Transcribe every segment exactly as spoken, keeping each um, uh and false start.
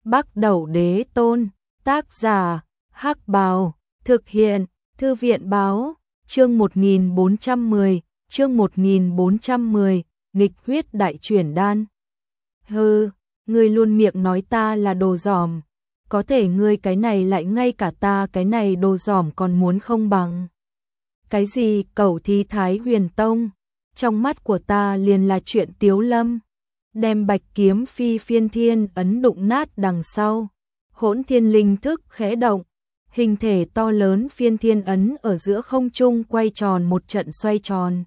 Bắc Đẩu Đế Tôn, tác giả, Hắc Bào, thực hiện, Thư viện báo, chương một nghìn bốn trăm mười, chương một nghìn bốn trăm mười, nghịch huyết đại chuyển đan. Hừ, ngươi luôn miệng nói ta là đồ dỏm, có thể ngươi cái này lại ngay cả ta cái này đồ dỏm còn muốn không bằng. Cái gì cẩu thí Thái Huyền Tông, trong mắt của ta liền là chuyện tiếu lâm. Đem bạch kiếm phi phiên thiên ấn đụng nát đằng sau, hỗn thiên linh thức khẽ động, hình thể to lớn phiên thiên ấn ở giữa không trung quay tròn một trận xoay tròn.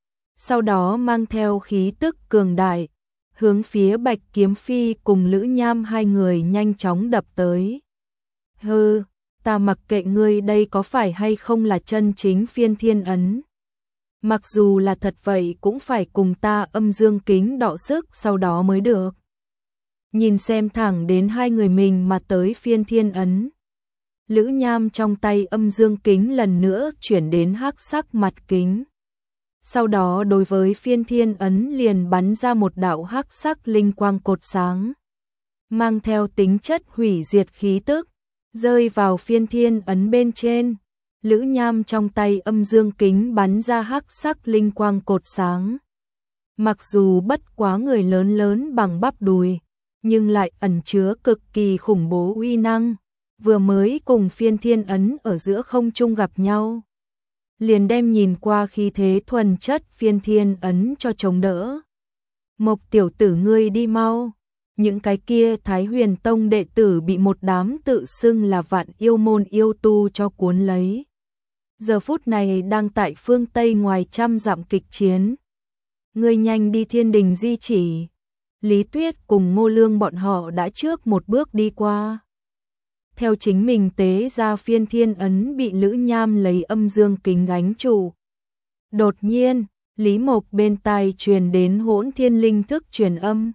Sau đó mang theo khí tức cường đại, hướng phía bạch kiếm phi cùng Lữ Nham hai người nhanh chóng đập tới. Hừ, ta mặc kệ ngươi đây có phải hay không là chân chính phiên thiên ấn. Mặc dù là thật vậy cũng phải cùng ta âm dương kính đọ sức sau đó mới được. Nhìn xem thẳng đến hai người mình mà tới phiên thiên ấn. Lữ Nham trong tay âm dương kính lần nữa chuyển đến hắc sắc mặt kính. Sau đó đối với phiên thiên ấn liền bắn ra một đạo hắc sắc linh quang cột sáng. Mang theo tính chất hủy diệt khí tức, rơi vào phiên thiên ấn bên trên. Lữ Nham trong tay âm dương kính bắn ra hắc sắc linh quang cột sáng. Mặc dù bất quá người lớn lớn bằng bắp đùi, nhưng lại ẩn chứa cực kỳ khủng bố uy năng. Vừa mới cùng phiên thiên ấn ở giữa không trung gặp nhau, liền đem nhìn qua khí thế thuần chất phiên thiên ấn cho chống đỡ. Mộc tiểu tử ngươi đi mau. Những cái kia Thái Huyền Tông đệ tử bị một đám tự xưng là vạn yêu môn yêu tu cho cuốn lấy. Giờ phút này đang tại phương Tây ngoài trăm dặm kịch chiến. Ngươi nhanh đi Thiên Đình di chỉ. Lý Tuyết cùng Ngô Lương bọn họ đã trước một bước đi qua. Theo chính mình tế ra phiên thiên ấn bị Lữ Nham lấy âm dương kính gánh trụ. Đột nhiên, Lý Mộc bên tai truyền đến hỗn thiên linh thức truyền âm.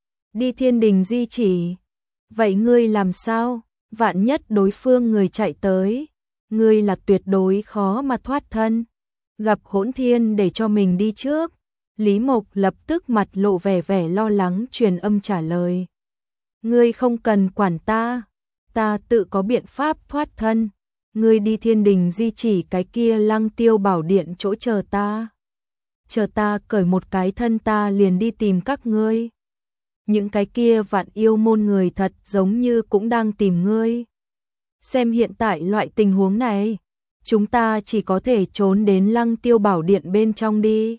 Đi Thiên Đình di chỉ. Vậy ngươi làm sao? Vạn nhất đối phương người chạy tới, ngươi là tuyệt đối khó mà thoát thân. Gặp hỗn thiên để cho mình đi trước. Lý Mộc lập tức mặt lộ vẻ vẻ lo lắng truyền âm trả lời. Ngươi không cần quản ta, ta tự có biện pháp thoát thân. Ngươi đi Thiên Đình di chỉ cái kia Lăng Tiêu Bảo Điện chỗ chờ ta. Chờ ta cởi một cái thân ta liền đi tìm các ngươi. Những cái kia vạn yêu môn người thật giống như cũng đang tìm ngươi. Xem hiện tại loại tình huống này, chúng ta chỉ có thể trốn đến Lăng Tiêu Bảo Điện bên trong đi.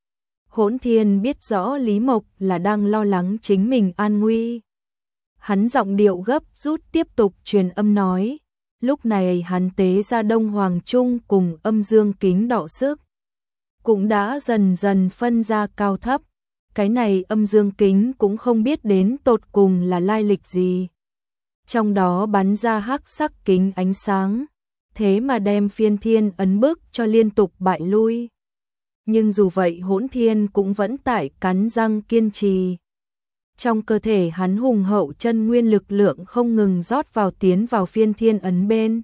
Hỗn Thiên biết rõ Lý Mộc là đang lo lắng chính mình an nguy. Hắn giọng điệu gấp rút tiếp tục truyền âm nói. Lúc này hắn tế ra Đông Hoàng Trung cùng âm dương kính đọ sức. Cũng đã dần dần phân ra cao thấp. Cái này âm dương kính cũng không biết đến tột cùng là lai lịch gì. Trong đó bắn ra hắc sắc kính ánh sáng. Thế mà đem phiên thiên ấn bức cho liên tục bại lui. Nhưng dù vậy hỗn thiên cũng vẫn tại cắn răng kiên trì. Trong cơ thể hắn hùng hậu chân nguyên lực lượng không ngừng rót vào tiến vào phiên thiên ấn bên.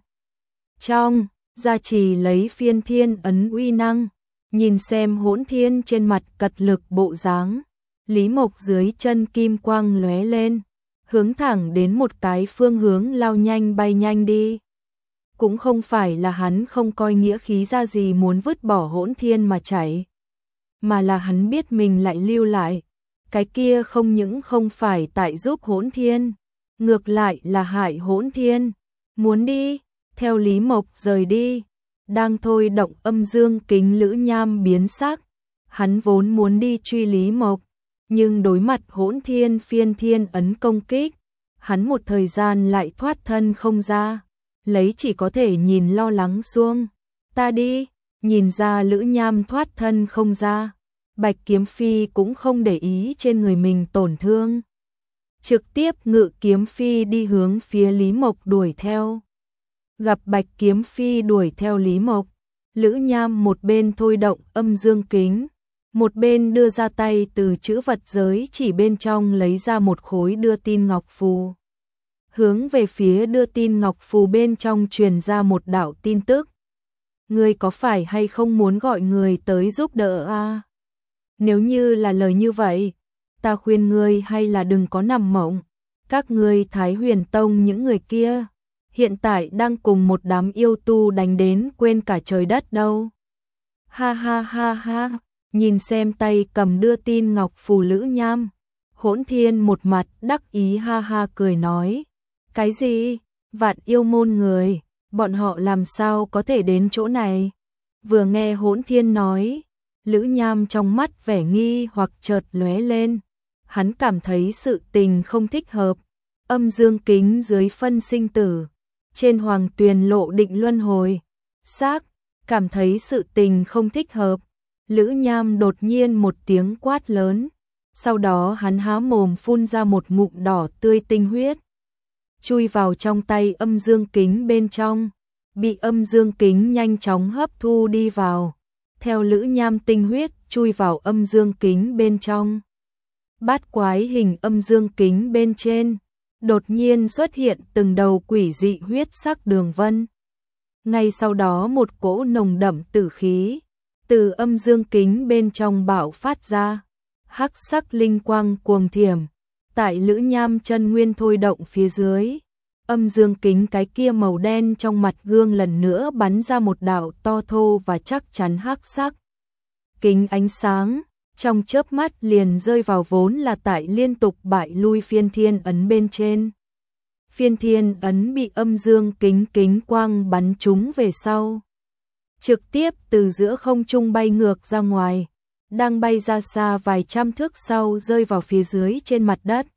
Trong, gia trì lấy phiên thiên ấn uy năng. Nhìn xem hỗn thiên trên mặt cật lực bộ dáng. Lý Mộc dưới chân kim quang lóe lên. Hướng thẳng đến một cái phương hướng lao nhanh bay nhanh đi. Cũng không phải là hắn không coi nghĩa khí ra gì muốn vứt bỏ hỗn thiên mà chạy. Mà là hắn biết mình lại lưu lại. Cái kia không những không phải tại giúp hỗn thiên. Ngược lại là hại hỗn thiên. Muốn đi, theo Lý Mộc rời đi. Đang thôi động âm dương kính Lữ Nham biến sắc. Hắn vốn muốn đi truy Lý Mộc. Nhưng đối mặt hỗn thiên phiên thiên ấn công kích. Hắn một thời gian lại thoát thân không ra. Lấy chỉ có thể nhìn lo lắng xuông. Ta đi, nhìn ra Lữ Nham thoát thân không ra. Bạch Kiếm Phi cũng không để ý trên người mình tổn thương. Trực tiếp ngự Kiếm Phi đi hướng phía Lý Mộc đuổi theo. Gặp Bạch Kiếm Phi đuổi theo Lý Mộc, Lữ Nham một bên thôi động âm dương kính, một bên đưa ra tay từ chữ vật giới chỉ bên trong lấy ra một khối đưa tin ngọc phù. Hướng về phía đưa tin ngọc phù bên trong truyền ra một đạo tin tức. Ngươi có phải hay không muốn gọi người tới giúp đỡ a? Nếu như là lời như vậy, ta khuyên ngươi hay là đừng có nằm mộng. các ngươi Thái Huyền Tông những người kia, hiện tại đang cùng một đám yêu tu đánh đến quên cả trời đất đâu. Ha ha ha ha, nhìn xem tay cầm đưa tin ngọc phù Lữ Nham, Hỗn Thiên một mặt đắc ý ha ha cười nói, cái gì, Vạn Yêu môn người, bọn họ làm sao có thể đến chỗ này? Vừa nghe Hỗn Thiên nói, Lữ Nham trong mắt vẻ nghi hoặc chợt lóe lên, hắn cảm thấy sự tình không thích hợp, âm dương kính dưới phân sinh tử, trên hoàng tuyền lộ định luân hồi, xác, cảm thấy sự tình không thích hợp, Lữ Nham đột nhiên một tiếng quát lớn, sau đó hắn há mồm phun ra một ngụm đỏ tươi tinh huyết, chui vào trong tay âm dương kính bên trong, bị âm dương kính nhanh chóng hấp thu đi vào, theo Lữ Nham tinh huyết chui vào âm dương kính bên trong. Bát quái hình âm dương kính bên trên, đột nhiên xuất hiện từng đầu quỷ dị huyết sắc đường vân. Ngay sau đó một cỗ nồng đậm tử khí từ âm dương kính bên trong bạo phát ra, hắc sắc linh quang cuồng thiểm, tại Lữ Nham chân nguyên thôi động phía dưới, âm dương kính cái kia màu đen trong mặt gương lần nữa bắn ra một đạo to thô và chắc chắn hắc sắc kính ánh sáng, trong chớp mắt liền rơi vào vốn là tại liên tục bại lui phiên thiên ấn bên trên. Phiên thiên ấn bị âm dương kính kính quang bắn trúng về sau, trực tiếp từ giữa không trung bay ngược ra ngoài, đang bay ra xa vài trăm thước sau rơi vào phía dưới trên mặt đất,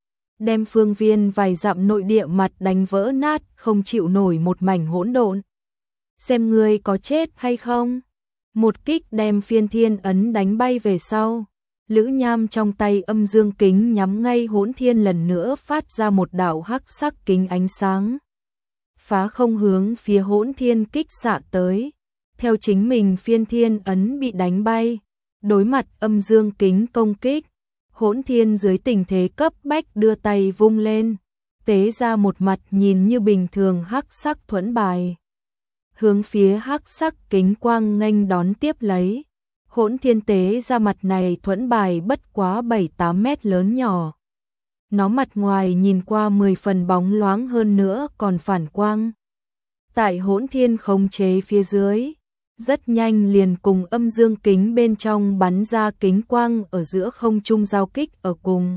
đem phương viên vài dặm nội địa mặt đánh vỡ nát, không chịu nổi một mảnh hỗn độn. Xem ngươi có chết hay không? Một kích đem phiên thiên ấn đánh bay về sau, Lữ Nham trong tay âm dương kính nhắm ngay Hỗn Thiên lần nữa phát ra một đạo hắc sắc kính ánh sáng, phá không hướng phía Hỗn Thiên kích xạ tới. Theo chính mình phiên thiên ấn bị đánh bay, đối mặt âm dương kính công kích, Hỗn Thiên dưới tình thế cấp bách đưa tay vung lên, tế ra một mặt nhìn như bình thường hắc sắc thuẫn bài, hướng phía hắc sắc kính quang nghênh đón tiếp lấy. Hỗn Thiên tế ra mặt này thuẫn bài bất quá bảy tám mét lớn nhỏ. Nó mặt ngoài nhìn qua mười phần bóng loáng hơn nữa còn phản quang. Tại Hỗn Thiên khống chế phía dưới, rất nhanh liền cùng âm dương kính bên trong bắn ra kính quang ở giữa không trung giao kích ở cùng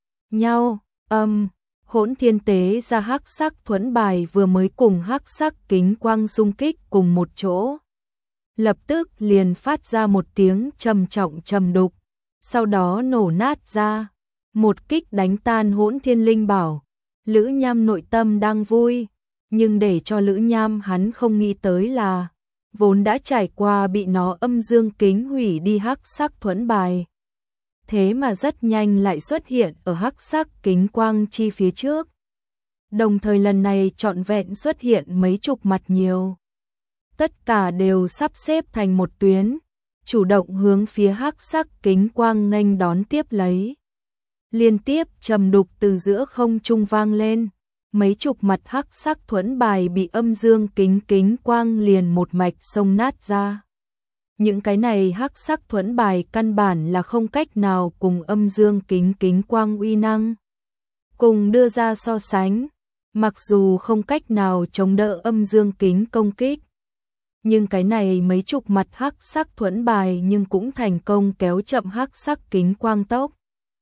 nhau. Âm, Hỗn Thiên tế ra hắc sắc thuẫn bài vừa mới cùng hắc sắc kính quang xung kích cùng một chỗ, lập tức liền phát ra một tiếng trầm trọng trầm đục, sau đó nổ nát ra, một kích đánh tan Hỗn Thiên linh bảo. Lữ Nham nội tâm đang vui, nhưng để cho Lữ Nham hắn không nghĩ tới là, vốn đã trải qua bị nó âm dương kính hủy đi hắc sắc thuẫn bài, thế mà rất nhanh lại xuất hiện ở hắc sắc kính quang chi phía trước. Đồng thời lần này trọn vẹn xuất hiện mấy chục mặt nhiều. Tất cả đều sắp xếp thành một tuyến, chủ động hướng phía hắc sắc kính quang nghênh đón tiếp lấy. Liên tiếp trầm đục từ giữa không trung vang lên, mấy chục mặt hắc sắc thuẫn bài bị âm dương kính kính quang liền một mạch xông nát ra. Những cái này hắc sắc thuẫn bài căn bản là không cách nào cùng âm dương kính kính quang uy năng cùng đưa ra so sánh, mặc dù không cách nào chống đỡ âm dương kính công kích, nhưng cái này mấy chục mặt hắc sắc thuẫn bài nhưng cũng thành công kéo chậm hắc sắc kính quang tốc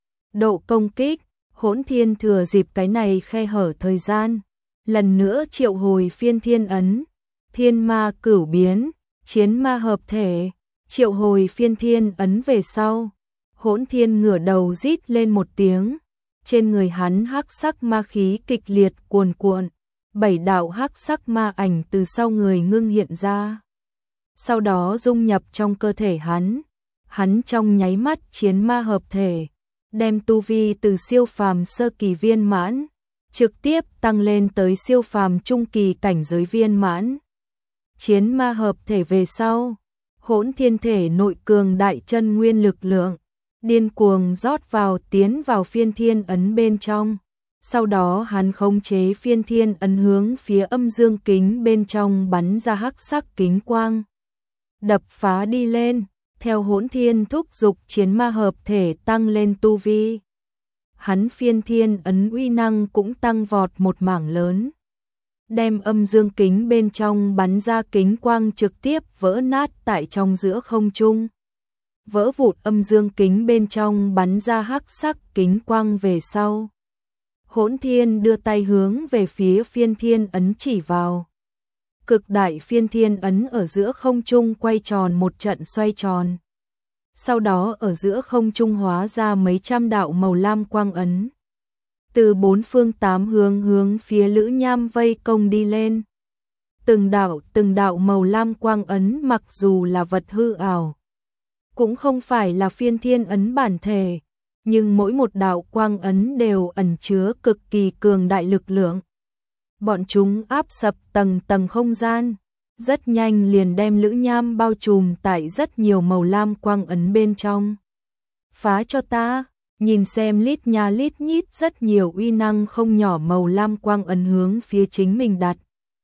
độ công kích. Hỗn Thiên thừa dịp cái này khe hở thời gian, lần nữa triệu hồi phiên thiên ấn, thiên ma cửu biến, chiến ma hợp thể, triệu hồi phiên thiên ấn về sau. Hỗn Thiên ngửa đầu rít lên một tiếng, trên người hắn hắc sắc ma khí kịch liệt cuồn cuộn, bảy đạo hắc sắc ma ảnh từ sau người ngưng hiện ra, sau đó dung nhập trong cơ thể hắn. Hắn trong nháy mắt chiến ma hợp thể, đem tu vi từ siêu phàm sơ kỳ viên mãn trực tiếp tăng lên tới siêu phàm trung kỳ cảnh giới viên mãn. Chiến ma hợp thể về sau, Hỗn Thiên thể nội cường đại chân nguyên lực lượng điên cuồng rót vào tiến vào phiên thiên ấn bên trong. Sau đó hắn khống chế phiên thiên ấn hướng phía âm dương kính bên trong bắn ra hắc sắc kính quang, đập phá đi lên. Theo Hỗn Thiên thúc dục chiến ma hợp thể tăng lên tu vi, hắn phiên thiên ấn uy năng cũng tăng vọt một mảng lớn. Đem âm dương kính bên trong bắn ra kính quang trực tiếp vỡ nát tại trong giữa không trung. Vỡ vụt âm dương kính bên trong bắn ra hắc sắc kính quang về sau. Hỗn Thiên đưa tay hướng về phía phiên thiên ấn chỉ vào. Cực đại phiên thiên ấn ở giữa không trung quay tròn một trận xoay tròn. Sau đó ở giữa không trung hóa ra mấy trăm đạo màu lam quang ấn. Từ bốn phương tám hướng hướng phía Lữ Nham vây công đi lên. Từng đạo từng đạo màu lam quang ấn mặc dù là vật hư ảo, cũng không phải là phiên thiên ấn bản thể, nhưng mỗi một đạo quang ấn đều ẩn chứa cực kỳ cường đại lực lượng. Bọn chúng áp sập tầng tầng không gian, rất nhanh liền đem Lữ Nham bao trùm tại rất nhiều màu lam quang ấn bên trong. Phá cho ta, nhìn xem lít nha lít nhít rất nhiều uy năng không nhỏ màu lam quang ấn hướng phía chính mình đặt.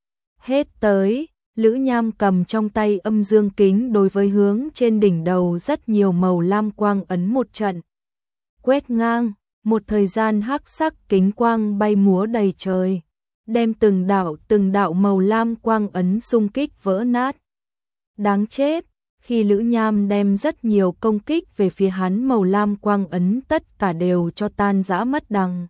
Hết tới, Lữ Nham cầm trong tay âm dương kính đối với hướng trên đỉnh đầu rất nhiều màu lam quang ấn một trận. Quét ngang, một thời gian hắc sắc kính quang bay múa đầy trời, đem từng đạo từng đạo màu lam quang ấn xung kích vỡ nát. Đáng chết, khi Lữ Nham đem rất nhiều công kích về phía hắn màu lam quang ấn tất cả đều cho tan rã mất đằng.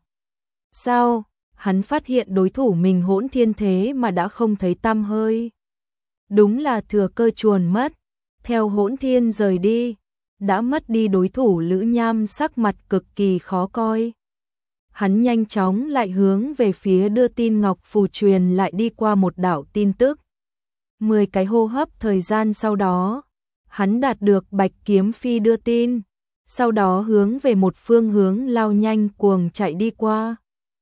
Sao, hắn phát hiện đối thủ mình Hỗn Thiên thế mà đã không thấy tăm hơi. Đúng là thừa cơ chuồn mất, theo Hỗn Thiên rời đi, đã mất đi đối thủ. Lữ Nham sắc mặt cực kỳ khó coi. Hắn nhanh chóng lại hướng về phía đưa tin ngọc phù truyền lại đi qua một đạo tin tức. Mười cái hô hấp thời gian sau đó, hắn đạt được Bạch Kiếm Phi đưa tin, sau đó hướng về một phương hướng lao nhanh cuồng chạy đi qua.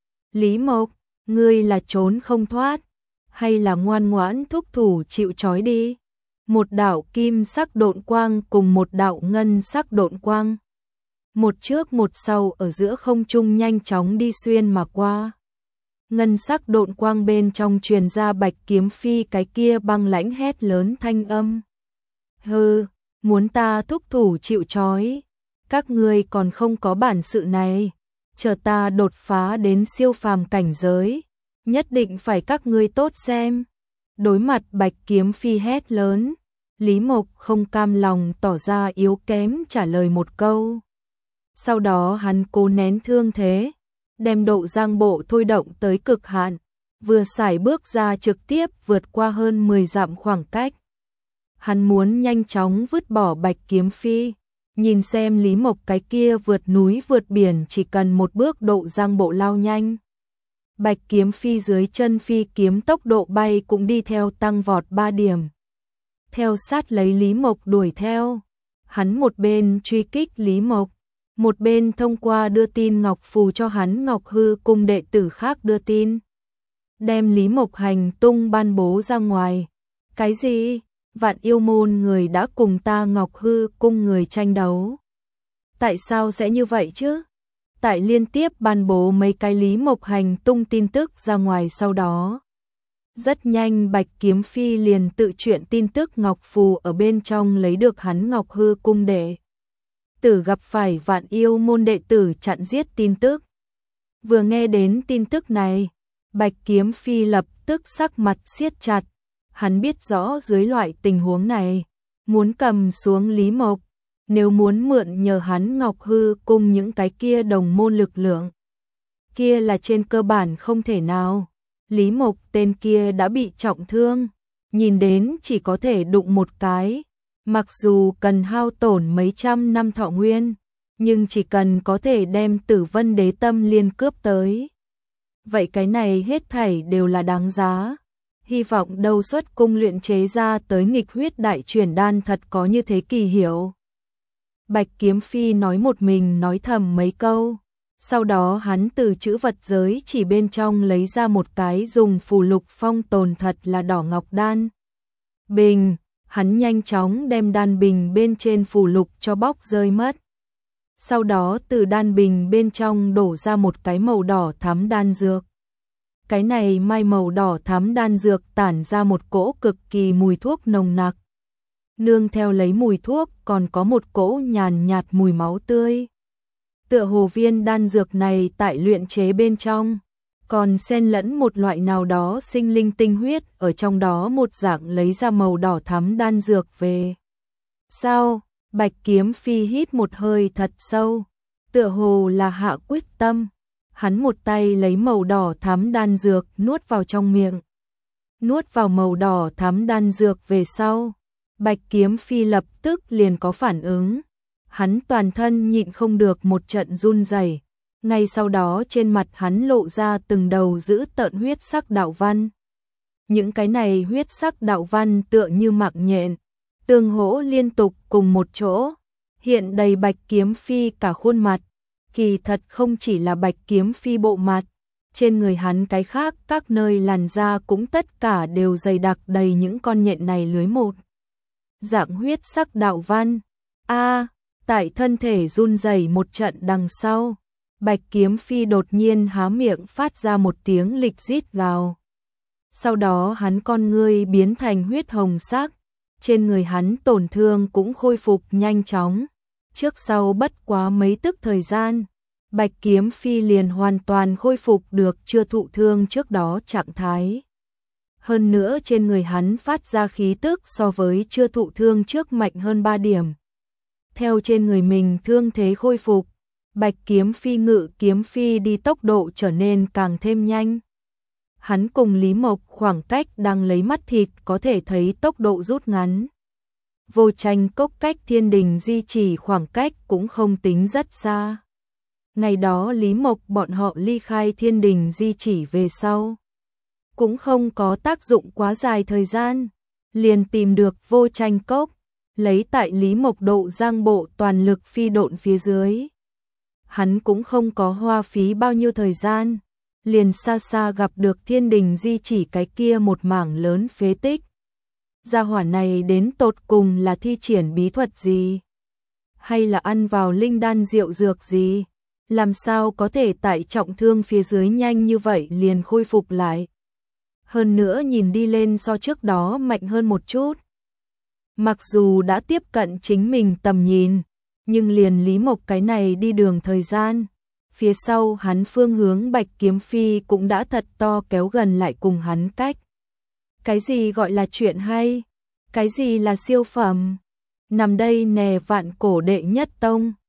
Lý Mộc, ngươi là trốn không thoát, hay là ngoan ngoãn thúc thủ chịu trói đi? Một đạo kim sắc độn quang cùng một đạo ngân sắc độn quang, một trước một sau ở giữa không trung nhanh chóng đi xuyên mà qua. Ngân sắc độn quang bên trong truyền ra Bạch Kiếm Phi cái kia băng lãnh hét lớn thanh âm. Hừ, muốn ta thúc thủ chịu trói, các ngươi còn không có bản sự này, chờ ta đột phá đến siêu phàm cảnh giới, nhất định phải các ngươi tốt xem. Đối mặt Bạch Kiếm Phi hét lớn, Lý Mộc không cam lòng tỏ ra yếu kém trả lời một câu. Sau đó hắn cố nén thương thế, đem độ giang bộ thôi động tới cực hạn, vừa sải bước ra trực tiếp vượt qua hơn mười dặm khoảng cách. Hắn muốn nhanh chóng vứt bỏ Bạch Kiếm Phi, nhìn xem Lý Mộc cái kia vượt núi vượt biển chỉ cần một bước độ giang bộ lao nhanh. Bạch Kiếm Phi dưới chân phi kiếm tốc độ bay cũng đi theo tăng vọt ba điểm. Theo sát lấy Lý Mộc đuổi theo, hắn một bên truy kích Lý Mộc, một bên thông qua đưa tin ngọc phù cho hắn Ngọc Hư cung đệ tử khác đưa tin, đem Lý Mộc hành tung ban bố ra ngoài. Cái gì? Vạn Yêu môn người đã cùng ta Ngọc Hư cung người tranh đấu. Tại sao sẽ như vậy chứ? Tại liên tiếp ban bố mấy cái Lý Mộc hành tung tin tức ra ngoài sau đó, rất nhanh Bạch Kiếm Phi liền tự truyện tin tức Ngọc Phù ở bên trong lấy được hắn Ngọc Hư cung đệ tử gặp phải Vạn Yêu môn đệ tử chặn giết tin tức. Vừa nghe đến tin tức này, Bạch Kiếm Phi lập tức sắc mặt siết chặt, hắn biết rõ dưới loại tình huống này, muốn cầm xuống Lý Mộc, nếu muốn mượn nhờ hắn Ngọc Hư cung những cái kia đồng môn lực lượng, kia là trên cơ bản không thể nào. Lý Mộc tên kia đã bị trọng thương, nhìn đến chỉ có thể đụng một cái, mặc dù cần hao tổn mấy trăm năm thọ nguyên, nhưng chỉ cần có thể đem Tử Vân Đế Tâm liên cướp tới, vậy cái này hết thảy đều là đáng giá. Hy vọng Đâu Xuất cung luyện chế ra tới nghịch huyết đại chuyển đan thật có như thế kỳ hiệu. Bạch Kiếm Phi nói một mình nói thầm mấy câu, sau đó hắn từ chữ vật giới chỉ bên trong lấy ra một cái dùng phù lục phong tồn thật là đỏ ngọc đan bình, hắn nhanh chóng đem đan bình bên trên phù lục cho bóc rơi mất. Sau đó từ đan bình bên trong đổ ra một cái màu đỏ thắm đan dược. Cái này mai màu đỏ thắm đan dược tản ra một cỗ cực kỳ mùi thuốc nồng nặc. Nương theo lấy mùi thuốc còn có một cỗ nhàn nhạt mùi máu tươi. Tựa hồ viên đan dược này tại luyện chế bên trong, còn xen lẫn một loại nào đó sinh linh tinh huyết, ở trong đó một dạng lấy ra màu đỏ thắm đan dược về. Sao? Bạch Kiếm Phi hít một hơi thật sâu, tựa hồ là hạ quyết tâm. Hắn một tay lấy màu đỏ thắm đan dược nuốt vào trong miệng. Nuốt vào màu đỏ thắm đan dược về sau, Bạch Kiếm Phi lập tức liền có phản ứng. Hắn toàn thân nhịn không được một trận run rẩy. Ngay sau đó trên mặt hắn lộ ra từng đầu dữ tợn huyết sắc đạo văn. Những cái này huyết sắc đạo văn tựa như mạng nhện, tương hỗ liên tục cùng một chỗ, hiện đầy Bạch Kiếm Phi cả khuôn mặt. Kỳ thật không chỉ là Bạch Kiếm Phi bộ mặt, trên người hắn cái khác các nơi làn da cũng tất cả đều dày đặc đầy những con nhện này lưới một dạng huyết sắc đạo văn. A, tại thân thể run rẩy một trận đằng sau, Bạch Kiếm Phi đột nhiên há miệng phát ra một tiếng lịch rít gào. Sau đó hắn con ngươi biến thành huyết hồng sắc, trên người hắn tổn thương cũng khôi phục nhanh chóng. Trước sau bất quá mấy tức thời gian, Bạch Kiếm Phi liền hoàn toàn khôi phục được chưa thụ thương trước đó trạng thái. Hơn nữa trên người hắn phát ra khí tức so với chưa thụ thương trước mạnh hơn ba điểm. Theo trên người mình thương thế khôi phục, Bạch Kiếm Phi ngự kiếm phi đi tốc độ trở nên càng thêm nhanh. Hắn cùng Lý Mộc khoảng cách đang lấy mắt thịt có thể thấy tốc độ rút ngắn. Vô Tranh Cốc cách Thiên Đình Di chỉ khoảng cách cũng không tính rất xa. Ngày đó Lý Mộc bọn họ ly khai Thiên Đình Di chỉ về sau, cũng không có tác dụng quá dài thời gian, liền tìm được Vô Tranh Cốc, lấy tại Lý Mộc độ giang bộ toàn lực phi độn phía dưới. Hắn cũng không có hoa phí bao nhiêu thời gian, liền xa xa gặp được Thiên Đình Di chỉ cái kia một mảng lớn phế tích. Gia hỏa này đến tột cùng là thi triển bí thuật gì? Hay là ăn vào linh đan rượu dược gì? Làm sao có thể tại trọng thương phía dưới nhanh như vậy liền khôi phục lại? Hơn nữa nhìn đi lên so trước đó mạnh hơn một chút. Mặc dù đã tiếp cận chính mình tầm nhìn, nhưng liền Lý Mộc cái này đi đường thời gian, phía sau hắn phương hướng Bạch Kiếm Phi cũng đã thật to kéo gần lại cùng hắn cách. Cái gì gọi là chuyện hay? Cái gì là siêu phẩm? Nằm đây nè vạn cổ đệ nhất tông,